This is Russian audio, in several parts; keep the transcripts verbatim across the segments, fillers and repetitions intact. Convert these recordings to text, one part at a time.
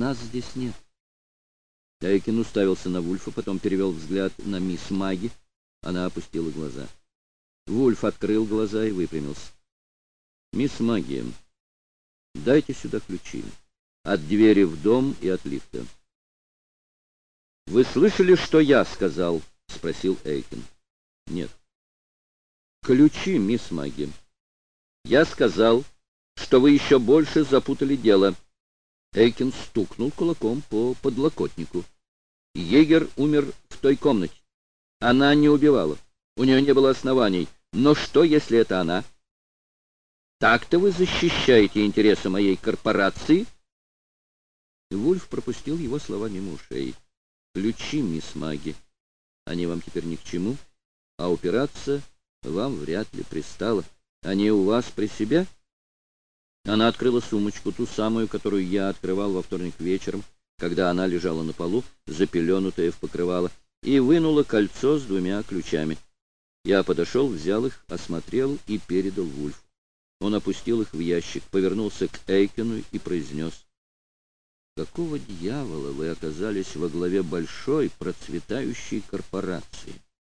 Нас здесь нет. Эйкин уставился на Вульфа, потом перевел взгляд на мисс Маги. Она опустила глаза. Вульф открыл глаза и выпрямился. «Мисс Маги, дайте сюда ключи. От двери в дом и от лифта». «Вы слышали, что я сказал?» — спросил Эйкин. «Нет». «Ключи, мисс Маги. Я сказал, что вы еще больше запутали дело». Эйкин стукнул кулаком по подлокотнику. «Егер умер в той комнате. Она не убивала. У нее не было оснований. Но что, если это она? Так-то вы защищаете интересы моей корпорации?» Вульф пропустил его слова мимо ушей. «Ключи, мисс Маги. Они вам теперь ни к чему, а упираться вам вряд ли пристало. Они у вас при себе?» Она открыла сумочку, ту самую, которую я открывал во вторник вечером, когда она лежала на полу, запеленутая в покрывало, и вынула кольцо с двумя ключами. Я подошел, взял их, осмотрел и передал Вульфу. Он опустил их в ящик, повернулся к Эйкину и произнес: «Какого дьявола вы оказались во главе большой процветающей корпорации?»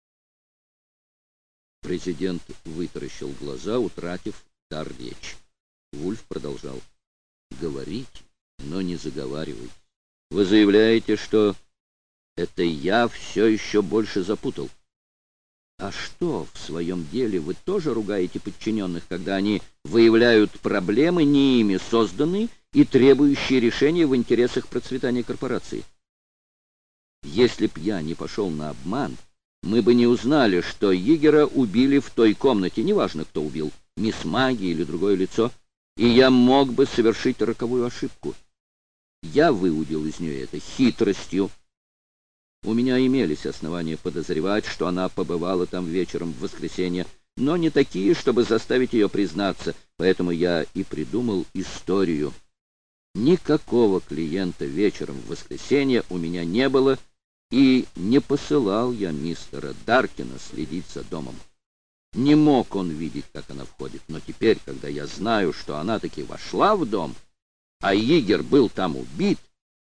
Президент вытаращил глаза, утратив дар речи. Вульф продолжал: «Говорите, но не заговаривайте. Вы заявляете, что это я все еще больше запутал. А что, в своем деле вы тоже ругаете подчиненных, когда они выявляют проблемы, не ими созданные и требующие решения в интересах процветания корпорации? Если б я не пошел на обман, мы бы не узнали, что Егера убили в той комнате, неважно, кто убил, мисс Маги или другое лицо, и я мог бы совершить роковую ошибку. Я выудил из нее это хитростью. У меня имелись основания подозревать, что она побывала там вечером в воскресенье, но не такие, чтобы заставить ее признаться, поэтому я и придумал историю. Никакого клиента вечером в воскресенье у меня не было, и не посылал я мистера Даркина следить за домом. Не мог он видеть, как она входит, но теперь, когда я знаю, что она таки вошла в дом, а Егер был там убит...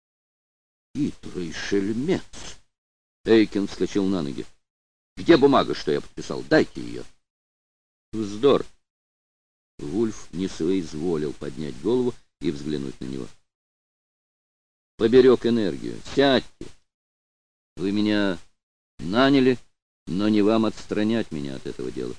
Хитрый шельмец! Эйкин вскочил на ноги. «Где бумага, что я подписал? Дайте ее». «Вздор!» Вульф не соизволил поднять голову и взглянуть на него. «Поберег энергию. Сядьте. Вы меня наняли, но не вам отстранять меня от этого дела.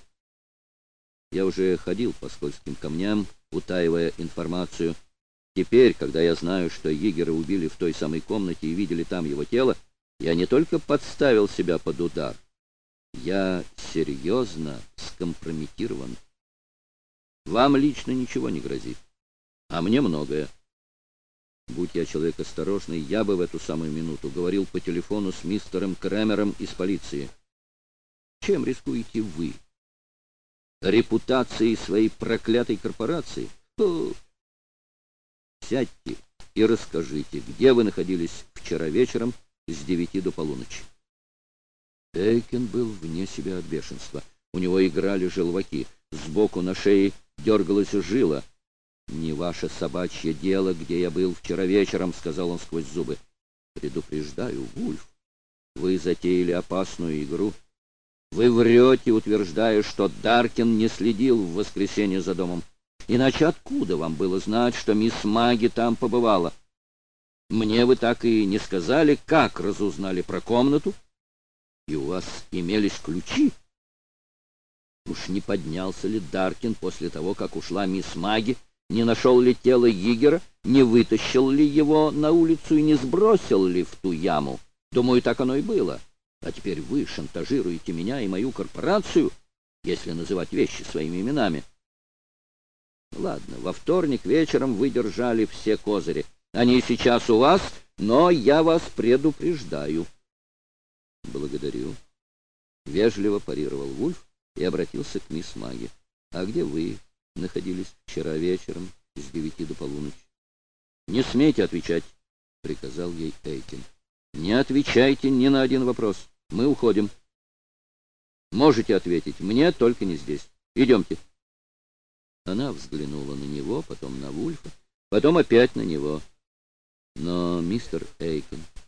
Я уже ходил по скользким камням, утаивая информацию. Теперь, когда я знаю, что Егера убили в той самой комнате и видели там его тело, я не только подставил себя под удар, я серьезно скомпрометирован. Вам лично ничего не грозит, а мне многое. Будь я человек осторожный, я бы в эту самую минуту говорил по телефону с мистером Крэмером из полиции. Чем рискуете вы? Репутацией своей проклятой корпорации? Фу. Сядьте и расскажите, где вы находились вчера вечером с девяти до полуночи. Эйкин был вне себя от бешенства. У него играли желваки. Сбоку на шее дергалась жила. «Не ваше собачье дело, где я был вчера вечером», — сказал он сквозь зубы. «Предупреждаю, Вульф, вы затеяли опасную игру. Вы врете, утверждая, что Даркин не следил в воскресенье за домом. Иначе откуда вам было знать, что мисс Маги там побывала? Мне вы так и не сказали, как разузнали про комнату, и у вас имелись ключи. Уж не поднялся ли Даркин после того, как ушла мисс Маги, не нашел ли тело Егера, не вытащил ли его на улицу и не сбросил ли в ту яму? Думаю, так оно и было. А теперь вы шантажируете меня и мою корпорацию, если называть вещи своими именами. Ладно, во вторник вечером вы держали все козыри. Они сейчас у вас, но я вас предупреждаю». «Благодарю», — вежливо парировал Вульф и обратился к мисс Маги. «А где вы находились вчера вечером с девяти до полуночи?» «Не смейте отвечать», — приказал ей Эйкин. «Не отвечайте ни на один вопрос. Мы уходим». «Можете ответить мне, только не здесь. Идемте». Она взглянула на него, потом на Вульфа, потом опять на него. Но, мистер Эйкон,